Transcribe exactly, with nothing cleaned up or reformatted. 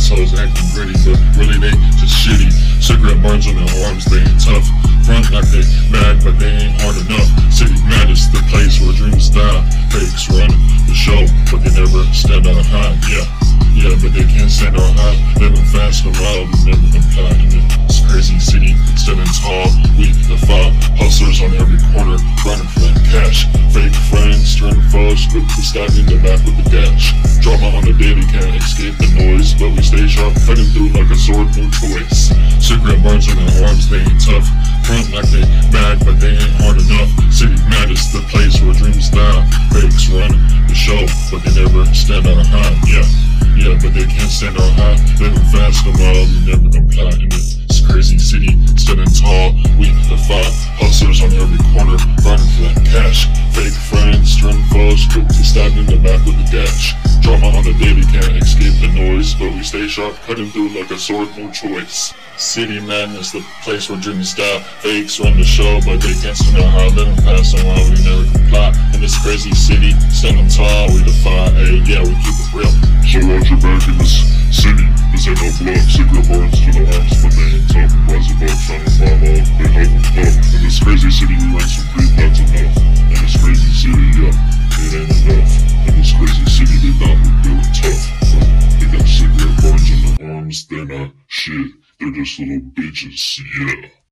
these hoes acting gritty, but really they just shitty. Cigarette burns on their arms, they ain't tough. Front like they mad, but they ain't hard enough. City madness, the place where dreams die. Fakes run the show, but they never stand on high. Yeah, yeah, but they can't stand on high. Living fast and wild, we never comply in this crazy city. Standing tall, we defy hustlers on every corner, running for that cash. Fake friends, turn foes, quick to stab in the back with the dash. Drama on the daily, can't escape the noise, but we stay sharp, cutting through like a sword, no choice. Cigarette burns on their arms, they ain't tough. Front like they mad, but they ain't hard enough. City madness, the place where dreams die. Fakes run the show, but they never stand on high. Yeah, yeah, but they can't stand on high. Living fast and wild, we never comply in this crazy city. Standing tall, we defy hustlers on every corner, running for that cash. Fake friends, turn foes, quick to stab in the back with the dash. Drama on the daily, can't escape the noise, but we stay sharp, cutting through like a sword, no choice. City madness, the place where dreams die. Fakes run the show, but they can't stand on high. Living fast and wild, we never comply in this crazy city. Standing tall, we defy, hey, yeah, we keep it real. So watch your back in this city, this ain't no bluff. Cigarette burns to the arms, but they ain't tough. Rise above, trying to climb up, they hype and puff. In this crazy city, we rank some creep, that's enough. In this crazy city, yeah, it ain't enough. In this crazy city, they thought we really tough, but they got cigarette burns in their arms, they're not shit. They're just little bitches, yeah.